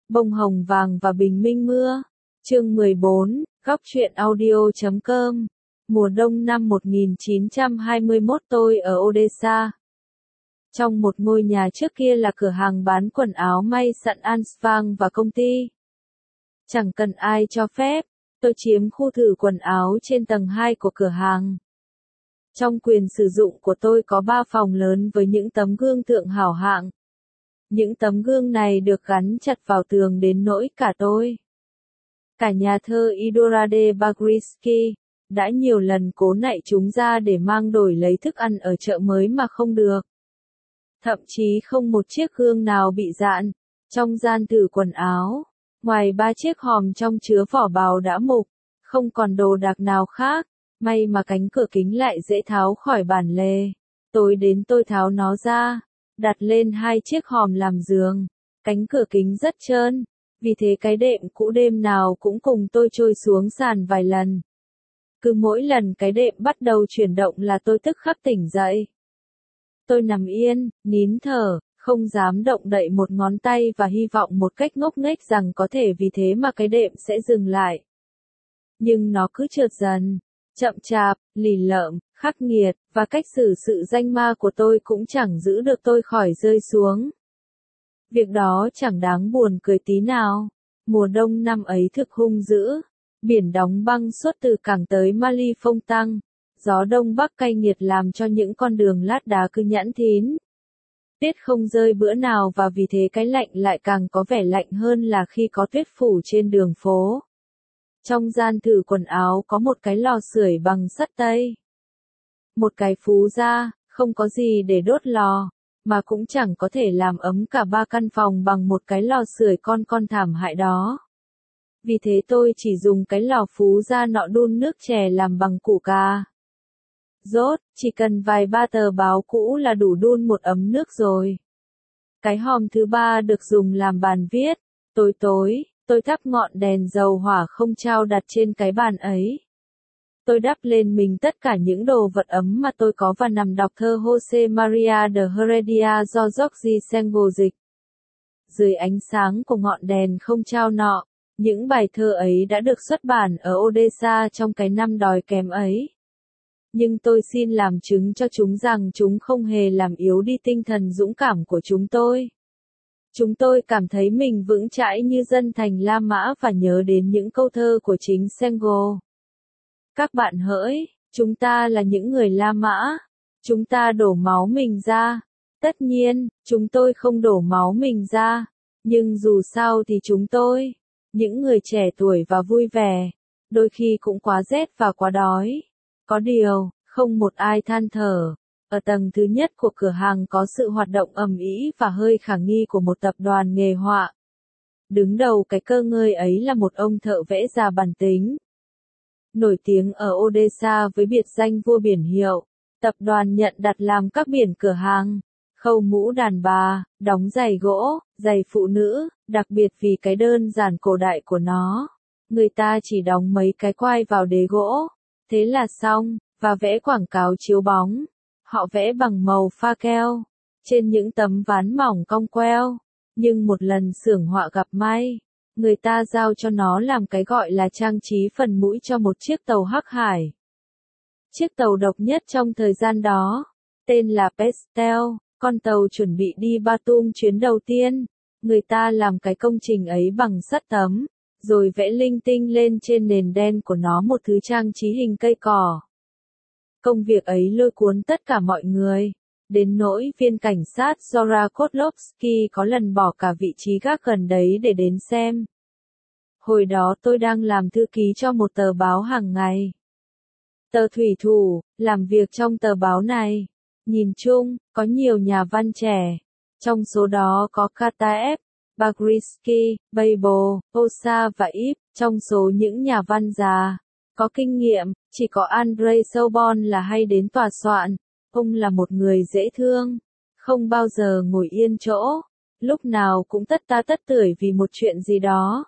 Bông hồng vàng và bình minh mưa. Chương 14, góc truyện audio.com. Mùa đông năm 1921 tôi ở Odessa. Trong một ngôi nhà trước kia là cửa hàng bán quần áo may sẵn Ansvang và công ty. Chẳng cần ai cho phép, tôi chiếm khu thử quần áo trên tầng 2 của cửa hàng. Trong quyền sử dụng của tôi có 3 phòng lớn với những tấm gương thượng hảo hạng. Những tấm gương này được gắn chặt vào tường đến nỗi cả tôi. Cả nhà thơ Idorade Bagrisky đã nhiều lần cố nạy chúng ra để mang đổi lấy thức ăn ở chợ mới mà không được. Thậm chí không một chiếc gương nào bị dạn. Trong gian thử quần áo, ngoài 3 chiếc hòm trong chứa vỏ bào đã mục, không còn đồ đạc nào khác. May mà cánh cửa kính lại dễ tháo khỏi bản lề. Tối đến tôi tháo nó ra, đặt lên 2 chiếc hòm làm giường. Cánh cửa kính rất trơn, vì thế cái đệm cũ đêm nào cũng cùng tôi trôi xuống sàn vài lần. Cứ mỗi lần cái đệm bắt đầu chuyển động là tôi tức khắc tỉnh dậy. Tôi nằm yên, nín thở, không dám động đậy một ngón tay và hy vọng một cách ngốc nghếch rằng có thể vì thế mà cái đệm sẽ dừng lại. Nhưng nó cứ trượt dần, chậm chạp, lì lợm, khắc nghiệt, và cách xử sự danh ma của tôi cũng chẳng giữ được tôi khỏi rơi xuống. Việc đó chẳng đáng buồn cười tí nào. Mùa đông năm ấy thực hung dữ. Biển đóng băng suốt từ cảng tới Mali Phong Tăng. Gió đông bắc cay nghiệt làm cho những con đường lát đá cứ nhẵn thín. Tuyết không rơi bữa nào và vì thế cái lạnh lại càng có vẻ lạnh hơn là khi có tuyết phủ trên đường phố. Trong gian thử quần áo có một cái lò sưởi bằng sắt tây. Một cái phú gia, không có gì để đốt lò, mà cũng chẳng có thể làm ấm cả 3 căn phòng bằng một cái lò sưởi con thảm hại đó. Vì thế tôi chỉ dùng cái lò phú gia nọ đun nước chè làm bằng củ cà rốt, chỉ cần vài 3 tờ báo cũ là đủ đun một ấm nước rồi. Cái hòm thứ 3 được dùng làm bàn viết. Tối tôi thắp ngọn đèn dầu hỏa không trao đặt trên cái bàn ấy. Tôi đắp lên mình tất cả những đồ vật ấm mà tôi có và nằm đọc thơ José María de Heredia do Jorge Senghor dịch. Dưới ánh sáng của ngọn đèn không trao nọ, những bài thơ ấy đã được xuất bản ở Odessa trong cái năm đói kém ấy. Nhưng tôi xin làm chứng cho chúng rằng chúng không hề làm yếu đi tinh thần dũng cảm của chúng tôi. Chúng tôi cảm thấy mình vững chãi như dân thành La Mã và nhớ đến những câu thơ của chính Senghor. Các bạn hỡi, chúng ta là những người La Mã. Chúng ta đổ máu mình ra. Tất nhiên, chúng tôi không đổ máu mình ra. Nhưng dù sao thì chúng tôi, những người trẻ tuổi và vui vẻ, đôi khi cũng quá rét và quá đói. Có điều, không một ai than thở. Ở tầng thứ nhất của cửa hàng có sự hoạt động ầm ĩ và hơi khả nghi của một tập đoàn nghề họa. Đứng đầu cái cơ ngơi ấy là một ông thợ vẽ già bản tính. Nổi tiếng ở Odessa với biệt danh vua biển hiệu, tập đoàn nhận đặt làm các biển cửa hàng, khâu mũ đàn bà, đóng giày gỗ, giày phụ nữ, đặc biệt vì cái đơn giản cổ đại của nó. Người ta chỉ đóng mấy cái quai vào đế gỗ, thế là xong, và vẽ quảng cáo chiếu bóng. Họ vẽ bằng màu pha keo, trên những tấm ván mỏng cong queo. Nhưng một lần xưởng họa gặp may, người ta giao cho nó làm cái gọi là trang trí phần mũi cho một chiếc tàu Hắc Hải. Chiếc tàu độc nhất trong thời gian đó, tên là Pestel, con tàu chuẩn bị đi Batum chuyến đầu tiên. Người ta làm cái công trình ấy bằng sắt tấm, rồi vẽ linh tinh lên trên nền đen của nó một thứ trang trí hình cây cỏ. Công việc ấy lôi cuốn tất cả mọi người, đến nỗi viên cảnh sát Zora Kotlovsky có lần bỏ cả vị trí gác gần đấy để đến xem. Hồi đó tôi đang làm thư ký cho một tờ báo hàng ngày. Tờ Thủy Thủ, làm việc trong tờ báo này. Nhìn chung, có nhiều nhà văn trẻ. Trong số đó có Kataev, Bagrisky, Babel, Osa và Ip. Trong số những nhà văn già, có kinh nghiệm, chỉ có Andrei Sobon là hay đến tòa soạn. Ông là một người dễ thương, không bao giờ ngồi yên chỗ, lúc nào cũng tất ta tất tưởi vì một chuyện gì đó.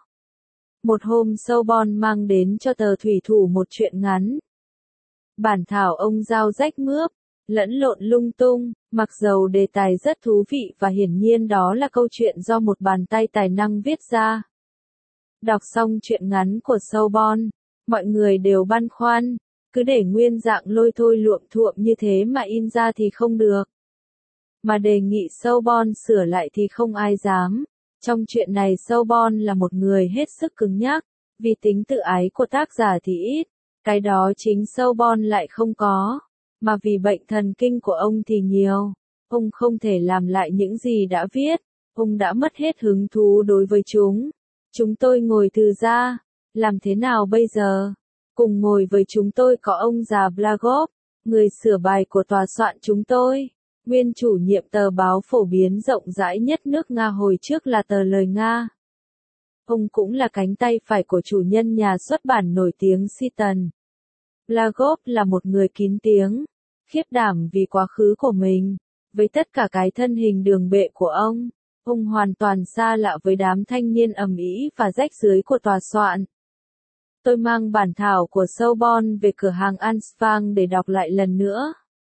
Một hôm Sobon mang đến cho tờ Thủy Thủ một chuyện ngắn. Bản thảo ông giao rách mướp, lẫn lộn lung tung, mặc dầu đề tài rất thú vị và hiển nhiên đó là câu chuyện do một bàn tay tài năng viết ra. Đọc xong truyện ngắn của Soulborn, mọi người đều băn khoăn, cứ để nguyên dạng lôi thôi luộm thuộm như thế mà in ra thì không được. Mà đề nghị Soulborn sửa lại thì không ai dám. Trong chuyện này Soulborn là một người hết sức cứng nhắc, vì tính tự ái của tác giả thì ít, cái đó chính Soulborn lại không có, mà vì bệnh thần kinh của ông thì nhiều. Ông không thể làm lại những gì đã viết, ông đã mất hết hứng thú đối với chúng. Chúng tôi ngồi từ ra, làm thế nào bây giờ? Cùng ngồi với chúng tôi có ông già Blagov, người sửa bài của tòa soạn chúng tôi, nguyên chủ nhiệm tờ báo phổ biến rộng rãi nhất nước Nga hồi trước là tờ Lời Nga. Ông cũng là cánh tay phải của chủ nhân nhà xuất bản nổi tiếng Siton. Blagov là một người kín tiếng, khiếp đảm vì quá khứ của mình, với tất cả cái thân hình đường bệ của ông hoàn toàn xa lạ với đám thanh niên ầm ĩ và rách rưới của tòa soạn. Tôi mang bản thảo của Soulborn về cửa hàng Ansvang để đọc lại lần nữa.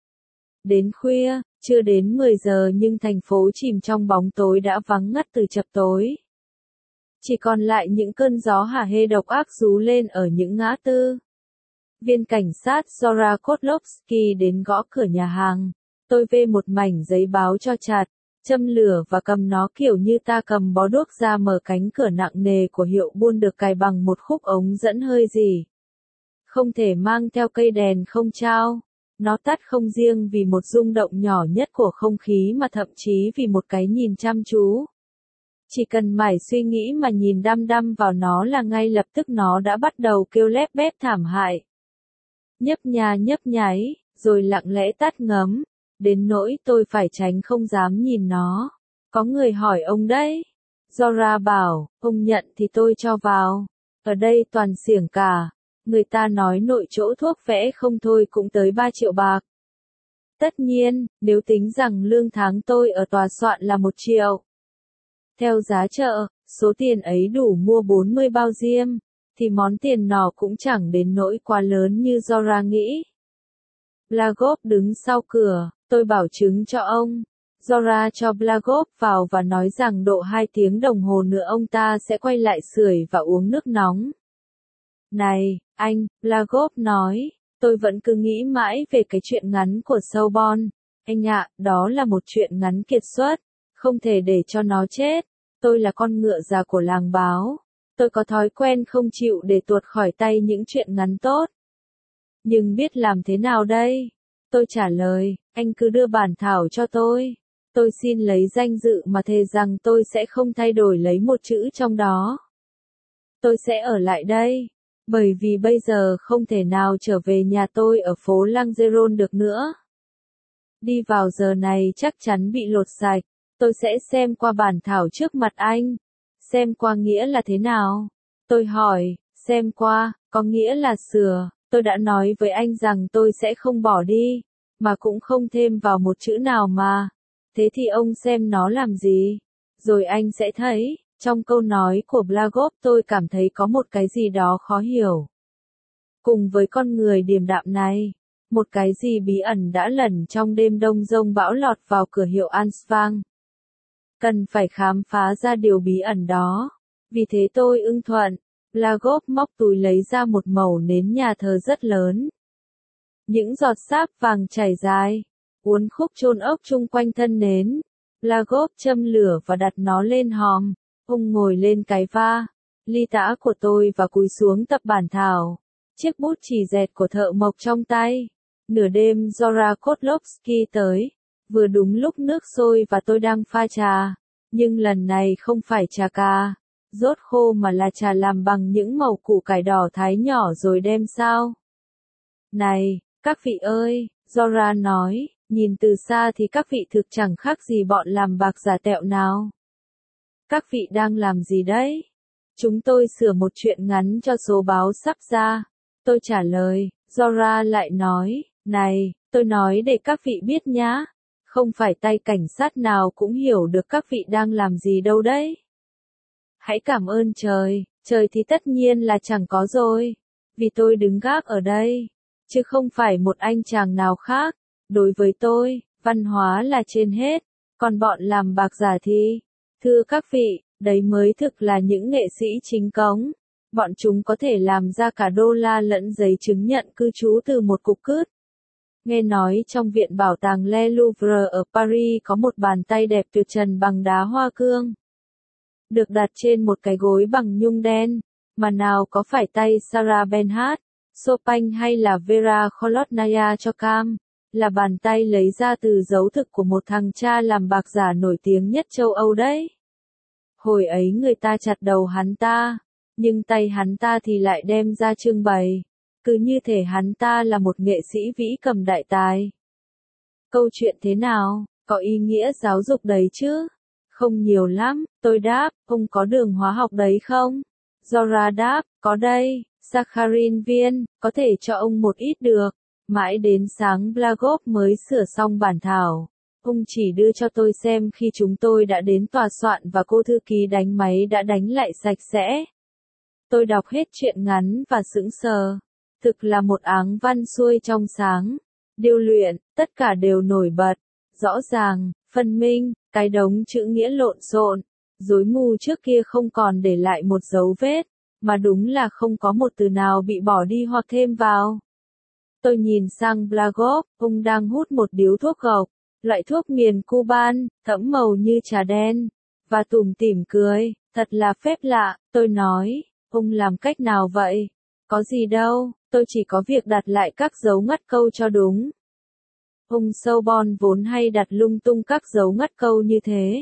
Đến khuya, chưa đến 10 giờ nhưng thành phố chìm trong bóng tối đã vắng ngắt từ chập tối. Chỉ còn lại những cơn gió hả hê độc ác rú lên ở những ngã tư. Viên cảnh sát Zora Kotlovsky đến gõ cửa nhà hàng. Tôi vê một mảnh giấy báo cho chặt, châm lửa và cầm nó kiểu như ta cầm bó đuốc ra mở cánh cửa nặng nề của hiệu buôn được cài bằng một khúc ống dẫn hơi gì. Không thể mang theo cây đèn không trao. Nó tắt không riêng vì một rung động nhỏ nhất của không khí mà thậm chí vì một cái nhìn chăm chú. Chỉ cần mải suy nghĩ mà nhìn đăm đăm vào nó là ngay lập tức nó đã bắt đầu kêu lép bép thảm hại. Nhấp nháy, rồi lặng lẽ tắt ngấm, đến nỗi tôi phải tránh không dám nhìn nó. Có người hỏi ông đấy. Zora bảo, ông nhận thì tôi cho vào. Ở đây toàn xiểng cả. Người ta nói nội chỗ thuốc vẽ không thôi cũng tới 3 triệu bạc. Tất nhiên, nếu tính rằng lương tháng tôi ở tòa soạn là 1 triệu. Theo giá chợ, số tiền ấy đủ mua 40 bao diêm, thì món tiền nọ cũng chẳng đến nỗi quá lớn như Zora nghĩ. Blagov đứng sau cửa, tôi bảo chứng cho ông. Zora cho Blagov vào và nói rằng độ 2 tiếng đồng hồ nữa ông ta sẽ quay lại sưởi và uống nước nóng. Này, anh, Blagov nói, tôi vẫn cứ nghĩ mãi về cái chuyện ngắn của Soulborn. Anh ạ, đó là một chuyện ngắn kiệt xuất, không thể để cho nó chết. Tôi là con ngựa già của làng báo. Tôi có thói quen không chịu để tuột khỏi tay những chuyện ngắn tốt. Nhưng biết làm thế nào đây? Tôi trả lời, anh cứ đưa bản thảo cho tôi. Tôi xin lấy danh dự mà thề rằng tôi sẽ không thay đổi lấy một chữ trong đó. Tôi sẽ ở lại đây. Bởi vì bây giờ không thể nào trở về nhà tôi ở phố Langeron được nữa. Đi vào giờ này chắc chắn bị lột sạch. Tôi sẽ xem qua bản thảo trước mặt anh. Xem qua nghĩa là thế nào? Tôi hỏi, xem qua, có nghĩa là sửa. Tôi đã nói với anh rằng tôi sẽ không bỏ đi, mà cũng không thêm vào một chữ nào mà. Thế thì ông xem nó làm gì? Rồi anh sẽ thấy. Trong câu nói của Blagov tôi cảm thấy có một cái gì đó khó hiểu. Cùng với con người điềm đạm này, một cái gì bí ẩn đã lẩn trong đêm đông giông bão lọt vào cửa hiệu Ansvang. Cần phải khám phá ra điều bí ẩn đó. Vì thế tôi ưng thuận. Blagov móc túi lấy ra một mẩu nến nhà thờ rất lớn. Những giọt sáp vàng chảy dài, uốn khúc chôn ốc chung quanh thân nến. Blagov châm lửa và đặt nó lên hòm. Ông ngồi lên cái va, ly tã của tôi và cúi xuống tập bản thảo. Chiếc bút chì dẹt của thợ mộc trong tay. Nửa đêm Zora Kotlovsky tới. Vừa đúng lúc nước sôi và tôi đang pha trà. Nhưng lần này không phải trà cà, rốt khô mà là trà làm bằng những mẩu củ cải đỏ thái nhỏ rồi đem sao. Này, các vị ơi, Zora nói, nhìn từ xa thì các vị thực chẳng khác gì bọn làm bạc giả tẹo nào. Các vị đang làm gì đấy? Chúng tôi sửa một chuyện ngắn cho số báo sắp ra. Tôi trả lời, Zora lại nói, này, tôi nói để các vị biết nhá. Không phải tay cảnh sát nào cũng hiểu được các vị đang làm gì đâu đấy. Hãy cảm ơn trời, trời thì tất nhiên là chẳng có rồi. Vì tôi đứng gác ở đây, chứ không phải một anh chàng nào khác. Đối với tôi, văn hóa là trên hết, còn bọn làm bạc giả thì, thưa các vị, đấy mới thực là những nghệ sĩ chính cống. Bọn chúng có thể làm ra cả đô la lẫn giấy chứng nhận cư trú từ một cục cứt. Nghe nói trong viện bảo tàng Le Louvre ở Paris có một bàn tay đẹp tuyệt trần bằng đá hoa cương. Được đặt trên một cái gối bằng nhung đen, mà nào có phải tay Sarah Bernhardt, Chopin hay là Vera Kholodnaya cho cam, là bàn tay lấy ra từ dấu thực của một thằng cha làm bạc giả nổi tiếng nhất châu Âu đấy. Hồi ấy người ta chặt đầu hắn ta, nhưng tay hắn ta thì lại đem ra trưng bày. Cứ như thể hắn ta là một nghệ sĩ vĩ cầm đại tài. Câu chuyện thế nào, có ý nghĩa giáo dục đấy chứ? Không nhiều lắm, tôi đáp, ông có đường hóa học đấy không? Zora đáp, có đây, saccharin viên, có thể cho ông một ít được. Mãi đến sáng Blagov mới sửa xong bản thảo. Ông chỉ đưa cho tôi xem khi chúng tôi đã đến tòa soạn và cô thư ký đánh máy đã đánh lại sạch sẽ. Tôi đọc hết truyện ngắn và sững sờ. Thực là một áng văn xuôi trong sáng. Điêu luyện, tất cả đều nổi bật, rõ ràng, phân minh, cái đống chữ nghĩa lộn xộn, rối mù trước kia không còn để lại một dấu vết, mà đúng là không có một từ nào bị bỏ đi hoặc thêm vào. Tôi nhìn sang Blagov, ông đang hút một điếu thuốc gộc, loại thuốc miền Cuban, thẫm màu như trà đen, và tủm tỉm cười, thật là phép lạ, tôi nói, ông làm cách nào vậy? Có gì đâu, tôi chỉ có việc đặt lại các dấu ngắt câu cho đúng. Ông Sorbonne vốn hay đặt lung tung các dấu ngắt câu như thế.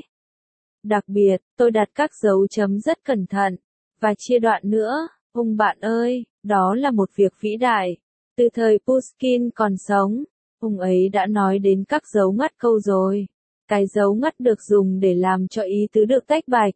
Đặc biệt, tôi đặt các dấu chấm rất cẩn thận, và chia đoạn nữa, ông bạn ơi, đó là một việc vĩ đại. Từ thời Pushkin còn sống, ông ấy đã nói đến các dấu ngắt câu rồi. Cái dấu ngắt được dùng để làm cho ý tứ được tách bạch.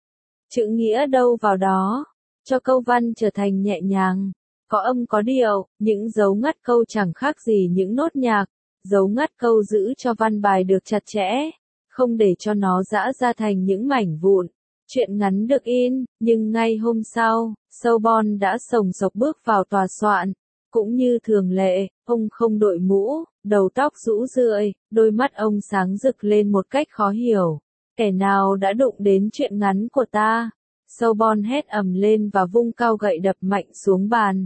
Chữ nghĩa đâu vào đó, cho câu văn trở thành nhẹ nhàng, có âm có điệu, những dấu ngắt câu chẳng khác gì những nốt nhạc, dấu ngắt câu giữ cho văn bài được chặt chẽ, không để cho nó giã ra thành những mảnh vụn. Truyện ngắn được in, nhưng ngay hôm sau, Sorbonne đã sồng sộc bước vào tòa soạn. Cũng như thường lệ, ông không đội mũ, đầu tóc rũ rượi, đôi mắt ông sáng rực lên một cách khó hiểu. Kẻ nào đã đụng đến truyện ngắn của ta? Sorbonne hét ầm lên và vung cao gậy đập mạnh xuống bàn.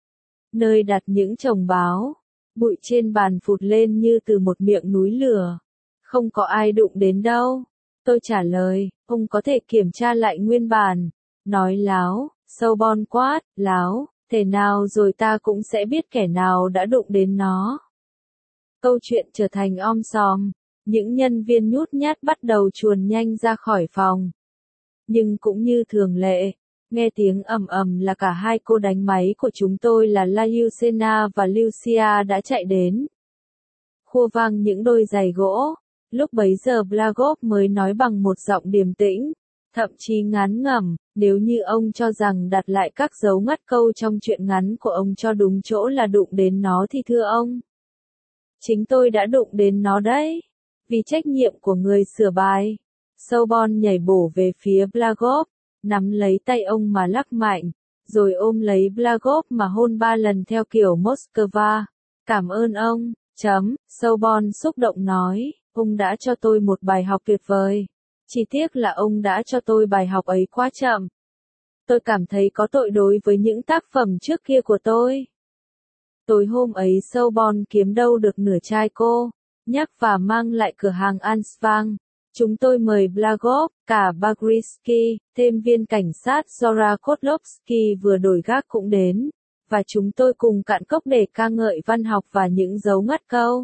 Nơi đặt những chồng báo, bụi trên bàn phụt lên như từ một miệng núi lửa. Không có ai đụng đến đâu. Tôi trả lời, ông có thể kiểm tra lại nguyên bản. Nói láo, Sorbonne quát, láo. Thế nào rồi ta cũng sẽ biết kẻ nào đã đụng đến nó. Câu chuyện trở thành om sòm, những nhân viên nhút nhát bắt đầu chuồn nhanh ra khỏi phòng. Nhưng cũng như thường lệ, nghe tiếng ầm ầm là cả hai cô đánh máy của chúng tôi là Lyucena và Lucia đã chạy đến. Khua vang những đôi giày gỗ, lúc bấy giờ Blagov mới nói bằng một giọng điềm tĩnh. Thậm chí ngán ngẩm, nếu như ông cho rằng đặt lại các dấu ngắt câu trong truyện ngắn của ông cho đúng chỗ là đụng đến nó thì thưa ông. Chính tôi đã đụng đến nó đấy. Vì trách nhiệm của người sửa bài. Sorbonne nhảy bổ về phía Blagov, nắm lấy tay ông mà lắc mạnh, rồi ôm lấy Blagov mà hôn 3 lần theo kiểu Moscow. Cảm ơn ông, Sorbonne xúc động nói, ông đã cho tôi một bài học tuyệt vời. Chỉ tiếc là ông đã cho tôi bài học ấy quá chậm. Tôi cảm thấy có tội đối với những tác phẩm trước kia của tôi. Tối hôm ấy Sorbonne kiếm đâu được nửa chai cô, nhắc và mang lại cửa hàng Ansvang. Chúng tôi mời Blagov, cả Bagrisky, thêm viên cảnh sát Zora Kotlovsky vừa đổi gác cũng đến, và chúng tôi cùng cạn cốc để ca ngợi văn học và những dấu ngắt câu.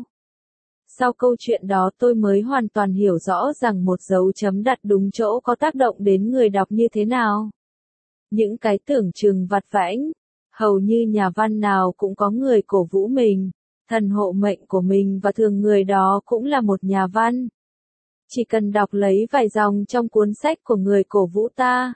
Sau câu chuyện đó tôi mới hoàn toàn hiểu rõ rằng một dấu chấm đặt đúng chỗ có tác động đến người đọc như thế nào. Những cái tưởng chừng vặt vãnh, hầu như nhà văn nào cũng có người cổ vũ mình, thần hộ mệnh của mình và thường người đó cũng là một nhà văn. Chỉ cần đọc lấy vài dòng trong cuốn sách của người cổ vũ ta.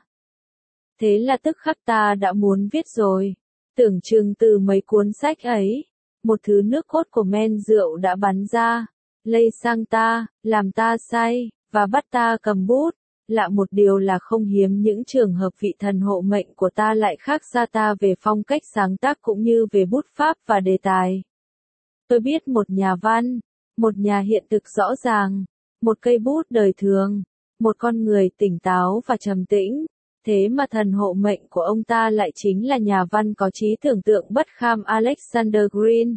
Thế là tức khắc ta đã muốn viết rồi. Tưởng chừng từ mấy cuốn sách ấy, một thứ nước cốt của men rượu đã bắn ra, lây sang ta, làm ta say, và bắt ta cầm bút. Lạ một điều là không hiếm những trường hợp vị thần hộ mệnh của ta lại khác xa ta về phong cách sáng tác cũng như về bút pháp và đề tài. Tôi biết một nhà văn, một nhà hiện thực rõ ràng, một cây bút đời thường, một con người tỉnh táo và trầm tĩnh. Thế mà thần hộ mệnh của ông ta lại chính là nhà văn có trí tưởng tượng bất kham Alexander Green.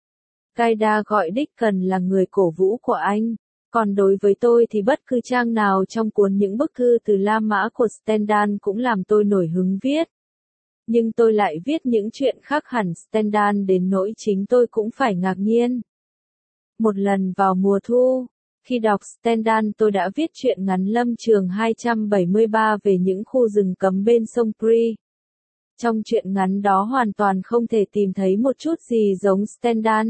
Gaida gọi Dickens là người cổ vũ của anh. Còn đối với tôi thì bất cứ trang nào trong cuốn những bức thư từ La Mã của Stendhal cũng làm tôi nổi hứng viết. Nhưng tôi lại viết những chuyện khác hẳn Stendhal đến nỗi chính tôi cũng phải ngạc nhiên. Một lần vào mùa thu, khi đọc Stendhal tôi đã viết truyện ngắn Lâm Trường 273 về những khu rừng cấm bên sông Pri. Trong truyện ngắn đó hoàn toàn không thể tìm thấy một chút gì giống Stendhal.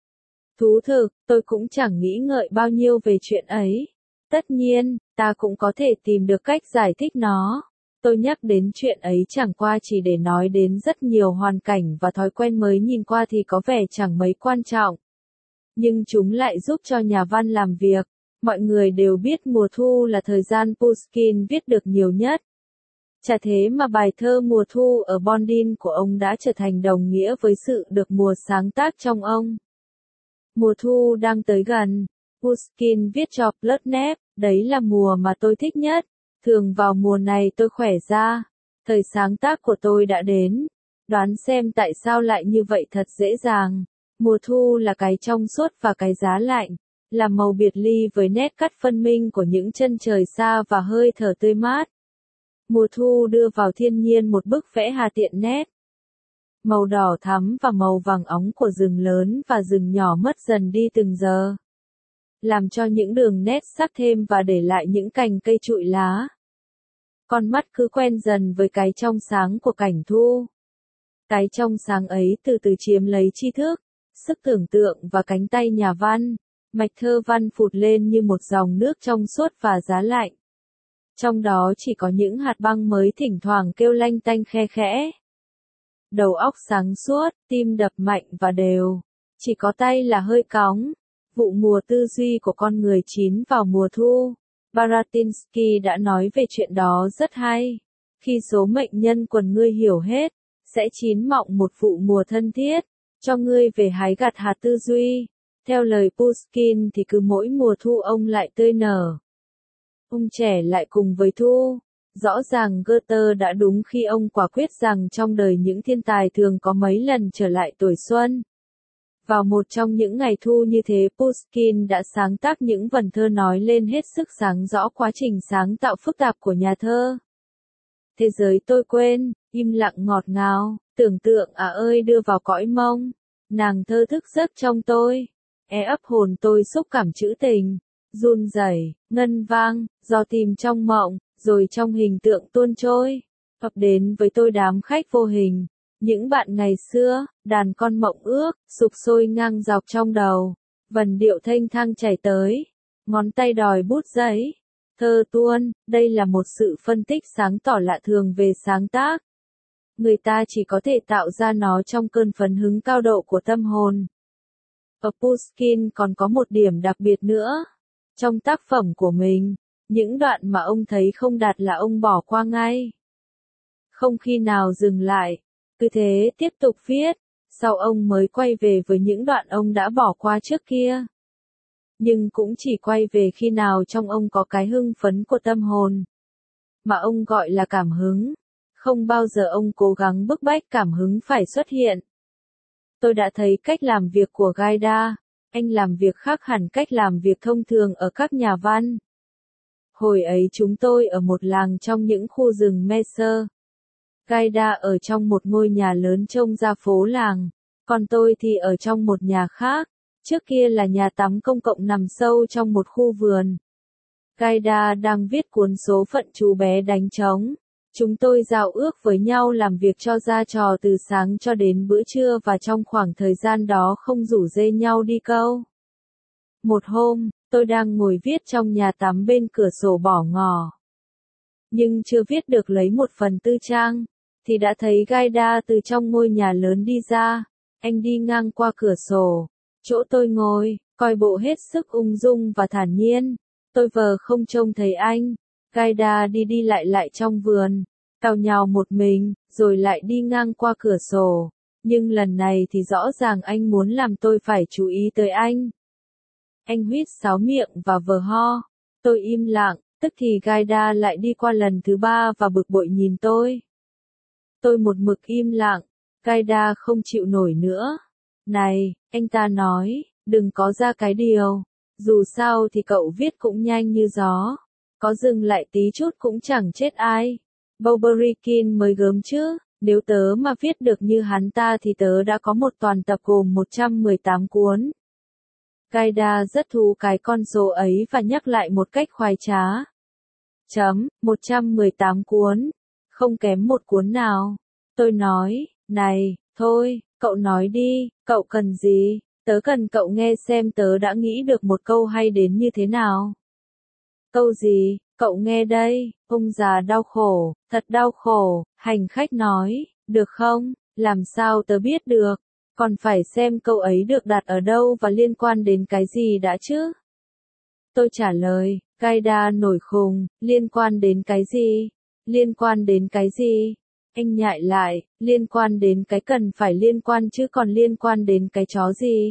Thú thực, tôi cũng chẳng nghĩ ngợi bao nhiêu về chuyện ấy. Tất nhiên, ta cũng có thể tìm được cách giải thích nó. Tôi nhắc đến chuyện ấy chẳng qua chỉ để nói đến rất nhiều hoàn cảnh và thói quen mới nhìn qua thì có vẻ chẳng mấy quan trọng. Nhưng chúng lại giúp cho nhà văn làm việc. Mọi người đều biết mùa thu là thời gian Pushkin viết được nhiều nhất. Chả thế mà bài thơ Mùa thu ở Bondin của ông đã trở thành đồng nghĩa với sự được mùa sáng tác trong ông. Mùa thu đang tới gần. Pushkin viết cho Plutnev, đấy là mùa mà tôi thích nhất. Thường vào mùa này tôi khỏe ra. Thời sáng tác của tôi đã đến. Đoán xem tại sao lại như vậy thật dễ dàng. Mùa thu là cái trong suốt và cái giá lạnh. Là màu biệt ly với nét cắt phân minh của những chân trời xa và hơi thở tươi mát. Mùa thu đưa vào thiên nhiên một bức vẽ hà tiện nét. Màu đỏ thắm và màu vàng óng của rừng lớn và rừng nhỏ mất dần đi từng giờ. Làm cho những đường nét sắc thêm và để lại những cành cây trụi lá. Con mắt cứ quen dần với cái trong sáng của cảnh thu. Cái trong sáng ấy từ từ chiếm lấy tri thức, sức tưởng tượng và cánh tay nhà văn. Mạch thơ văn phụt lên như một dòng nước trong suốt và giá lạnh. Trong đó chỉ có những hạt băng mới thỉnh thoảng kêu lanh tanh khe khẽ. Đầu óc sáng suốt, tim đập mạnh và đều. Chỉ có tay là hơi cóng. Vụ mùa tư duy của con người chín vào mùa thu. Baratinsky đã nói về chuyện đó rất hay. Khi số mệnh nhân quần ngươi hiểu hết, sẽ chín mọng một vụ mùa thân thiết, cho ngươi về hái gặt hạt tư duy. Theo lời Pushkin thì cứ mỗi mùa thu ông lại tươi nở. Ông trẻ lại cùng với thu. Rõ ràng Goethe đã đúng khi ông quả quyết rằng trong đời những thiên tài thường có mấy lần trở lại tuổi xuân. Vào một trong những ngày thu như thế Pushkin đã sáng tác những vần thơ nói lên hết sức sáng rõ quá trình sáng tạo phức tạp của nhà thơ. Thế giới tôi quên, im lặng ngọt ngào, tưởng tượng ơi đưa vào cõi mông. Nàng thơ thức giấc trong tôi. Ấp hồn tôi xúc cảm trữ tình. Run rẩy, ngân vang, do tìm trong mộng, rồi trong hình tượng tuôn trôi. Ập đến với tôi đám khách vô hình. Những bạn ngày xưa, đàn con mộng ước, sục sôi ngang dọc trong đầu. Vần điệu thênh thang chảy tới. Ngón tay đòi bút giấy. Thơ tuôn, đây là một sự phân tích sáng tỏ lạ thường về sáng tác. Người ta chỉ có thể tạo ra nó trong cơn phấn hứng cao độ của tâm hồn. Ở Pushkin còn có một điểm đặc biệt nữa. Trong tác phẩm của mình, những đoạn mà ông thấy không đạt là ông bỏ qua ngay. Không khi nào dừng lại, cứ thế tiếp tục viết, sau ông mới quay về với những đoạn ông đã bỏ qua trước kia. Nhưng cũng chỉ quay về khi nào trong ông có cái hưng phấn của tâm hồn, mà ông gọi là cảm hứng. Không bao giờ ông cố gắng bức bách cảm hứng phải xuất hiện. Tôi đã thấy cách làm việc của Gaida, anh làm việc khác hẳn cách làm việc thông thường ở các nhà văn. Hồi ấy chúng tôi ở một làng trong những khu rừng Mercer. Gaida ở trong một ngôi nhà lớn trông ra phố làng, còn tôi thì ở trong một nhà khác, trước kia là nhà tắm công cộng nằm sâu trong một khu vườn. Gaida đang viết cuốn Số phận chú bé đánh trống. Chúng tôi giao ước với nhau làm việc cho ra trò từ sáng cho đến bữa trưa và trong khoảng thời gian đó không rủ rê nhau đi câu. Một hôm, tôi đang ngồi viết trong nhà tắm bên cửa sổ bỏ ngỏ. Nhưng chưa viết được lấy một phần tư trang, thì đã thấy Gaida từ trong ngôi nhà lớn đi ra. Anh đi ngang qua cửa sổ, chỗ tôi ngồi, coi bộ hết sức ung dung và thản nhiên. Tôi vờ không trông thấy anh. Gaida đi đi lại lại trong vườn, cào nhào một mình, rồi lại đi ngang qua cửa sổ. Nhưng lần này thì rõ ràng anh muốn làm tôi phải chú ý tới anh. Anh huýt sáo miệng và vờ ho. Tôi im lặng, tức thì Gaida lại đi qua lần thứ 3 và bực bội nhìn tôi. Tôi một mực im lặng, Gaida không chịu nổi nữa. Này, anh ta nói, đừng có ra cái điều. Dù sao thì cậu viết cũng nhanh như gió. Có dừng lại tí chút cũng chẳng chết ai. Boberikin mới gớm chứ, nếu tớ mà viết được như hắn ta thì tớ đã có một toàn tập gồm 118 cuốn. Gaida rất thú cái con số ấy và nhắc lại một cách khoái trá. 118 cuốn, không kém một cuốn nào. Tôi nói, này, thôi, cậu nói đi, cậu cần gì, tớ cần cậu nghe xem tớ đã nghĩ được một câu hay đến như thế nào. Câu gì, cậu nghe đây, ông già đau khổ, thật đau khổ, hành khách nói, được không, làm sao tớ biết được, còn phải xem câu ấy được đặt ở đâu và liên quan đến cái gì đã chứ. Tôi trả lời, Gaida nổi khùng, liên quan đến cái gì, liên quan đến cái gì. Anh nhại lại, liên quan đến cái cần phải liên quan chứ còn liên quan đến cái chó gì.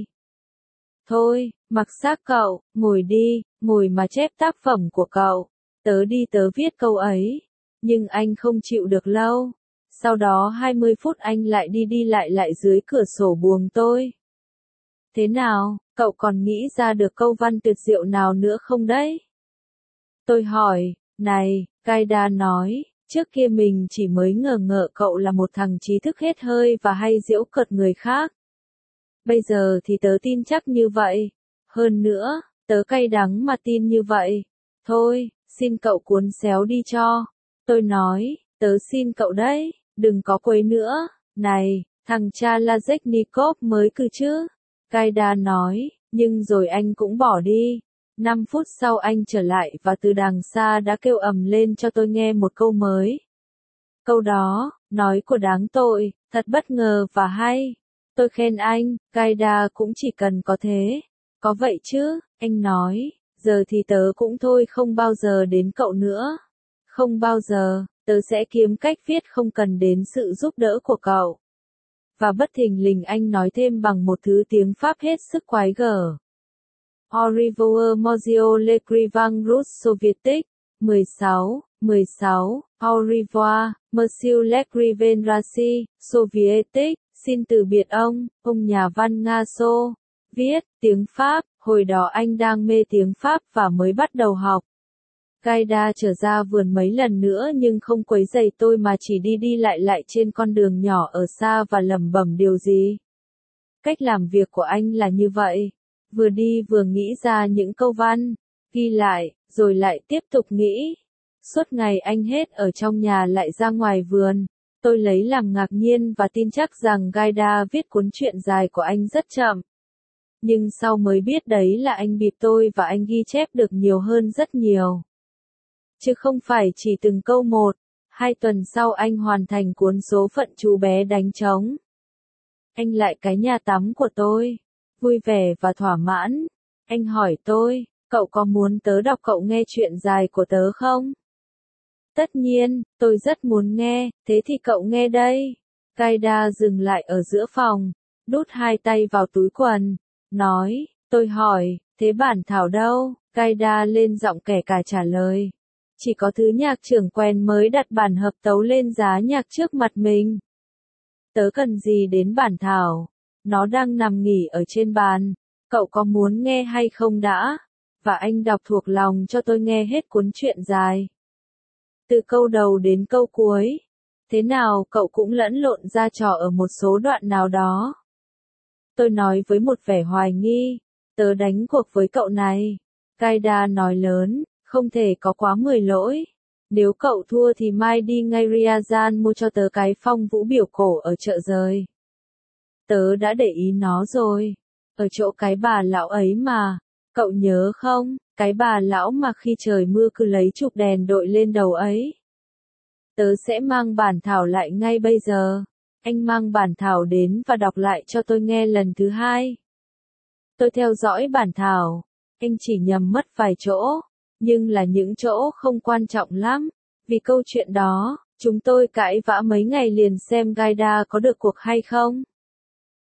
Thôi, mặc xác cậu, ngồi đi, ngồi mà chép tác phẩm của cậu. Tớ đi tớ viết câu ấy. Nhưng anh không chịu được lâu. Sau đó 20 phút anh lại đi lại dưới cửa sổ buồng tôi. Thế nào, cậu còn nghĩ ra được câu văn tuyệt diệu nào nữa không đấy? Tôi hỏi, này, Gaida nói. Trước kia mình chỉ mới ngờ ngợ cậu là một thằng trí thức hết hơi và hay giễu cợt người khác. Bây giờ thì tớ tin chắc như vậy. Hơn nữa, tớ cay đắng mà tin như vậy. Thôi, xin cậu cuốn xéo đi cho. Tôi nói, tớ xin cậu đấy, đừng có quấy nữa. Này, thằng cha Lazeknikov mới cư chứ. Gaida nói, nhưng rồi anh cũng bỏ đi. 5 phút sau anh trở lại và từ đằng xa đã kêu ầm lên cho tôi nghe một câu mới. Câu đó, nói của đáng tội, thật bất ngờ và hay. Tôi khen anh, Gaida cũng chỉ cần có thế. Có vậy chứ, anh nói, giờ thì tớ cũng thôi không bao giờ đến cậu nữa. Không bao giờ, tớ sẽ kiếm cách viết không cần đến sự giúp đỡ của cậu. Và bất thình lình anh nói thêm bằng một thứ tiếng Pháp hết sức quái gở. Au revoir monsieur l'écrivain russe soviétique. 16. Au revoir, monsieur l'écrivain russe, soviétique. Xin từ biệt ông nhà văn Nga Xô. Viết, tiếng Pháp, hồi đó anh đang mê tiếng Pháp và mới bắt đầu học. Gaida trở ra vườn mấy lần nữa nhưng không quấy rầy tôi mà chỉ đi lại trên con đường nhỏ ở xa và lẩm bẩm điều gì. Cách làm việc của anh là như vậy. Vừa đi vừa nghĩ ra những câu văn, ghi lại, rồi lại tiếp tục nghĩ. Suốt ngày anh hết ở trong nhà lại ra ngoài vườn. Tôi lấy làm ngạc nhiên và tin chắc rằng Gaida viết cuốn truyện dài của anh rất chậm. Nhưng sau mới biết đấy là anh bịp tôi và anh ghi chép được nhiều hơn rất nhiều. Chứ không phải chỉ từng câu một. 2 tuần sau anh hoàn thành cuốn Số phận chú bé đánh trống. Anh lại cái nhà tắm của tôi. Vui vẻ và thỏa mãn. Anh hỏi tôi, cậu có muốn tớ đọc cậu nghe chuyện dài của tớ không? Tất nhiên, tôi rất muốn nghe, thế thì cậu nghe đây. Gaida dừng lại ở giữa phòng, đút 2 tay vào túi quần, nói, tôi hỏi, thế bản thảo đâu? Gaida lên giọng kẻ cả trả lời. Chỉ có thứ nhạc trưởng quen mới đặt bản hợp tấu lên giá nhạc trước mặt mình. Tớ cần gì đến bản thảo? Nó đang nằm nghỉ ở trên bàn. Cậu có muốn nghe hay không đã? Và anh đọc thuộc lòng cho tôi nghe hết cuốn truyện dài. Từ câu đầu đến câu cuối. Thế nào cậu cũng lẫn lộn ra trò ở một số đoạn nào đó. Tôi nói với một vẻ hoài nghi. Tớ đánh cuộc với cậu này. Gaida nói lớn, không thể có quá 10 lỗi. Nếu cậu thua thì mai đi ngay Ryazan mua cho tớ cái phong vũ biểu cổ ở chợ rời. Tớ đã để ý nó rồi. Ở chỗ cái bà lão ấy mà. Cậu nhớ không, cái bà lão mà khi trời mưa cứ lấy chụp đèn đội lên đầu ấy. Tớ sẽ mang bản thảo lại ngay bây giờ. Anh mang bản thảo đến và đọc lại cho tôi nghe lần thứ 2. Tôi theo dõi bản thảo. Anh chỉ nhầm mất vài chỗ. Nhưng là những chỗ không quan trọng lắm. Vì câu chuyện đó, chúng tôi cãi vã mấy ngày liền xem Gaida có được cuộc hay không.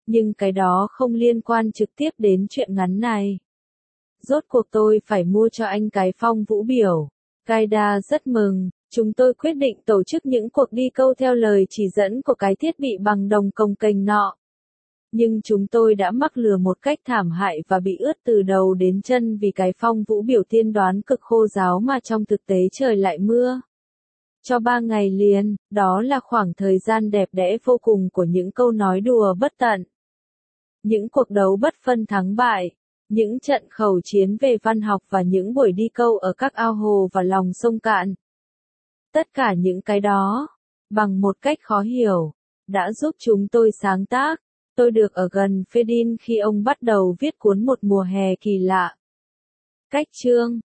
Nhưng cái đó không liên quan trực tiếp đến chuyện ngắn này. Rốt cuộc tôi phải mua cho anh cái phong vũ biểu. Kaida rất mừng, chúng tôi quyết định tổ chức những cuộc đi câu theo lời chỉ dẫn của cái thiết bị bằng đồng cồng kềnh nọ. Nhưng chúng tôi đã mắc lừa một cách thảm hại và bị ướt từ đầu đến chân vì cái phong vũ biểu tiên đoán cực khô ráo mà trong thực tế trời lại mưa. Cho 3 ngày liền, đó là khoảng thời gian đẹp đẽ vô cùng của những câu nói đùa bất tận. Những cuộc đấu bất phân thắng bại, những trận khẩu chiến về văn học và những buổi đi câu ở các ao hồ và lòng sông cạn. Tất cả những cái đó, bằng một cách khó hiểu, đã giúp chúng tôi sáng tác. Tôi được ở gần Fedin khi ông bắt đầu viết cuốn Một mùa hè kỳ lạ. Cách chương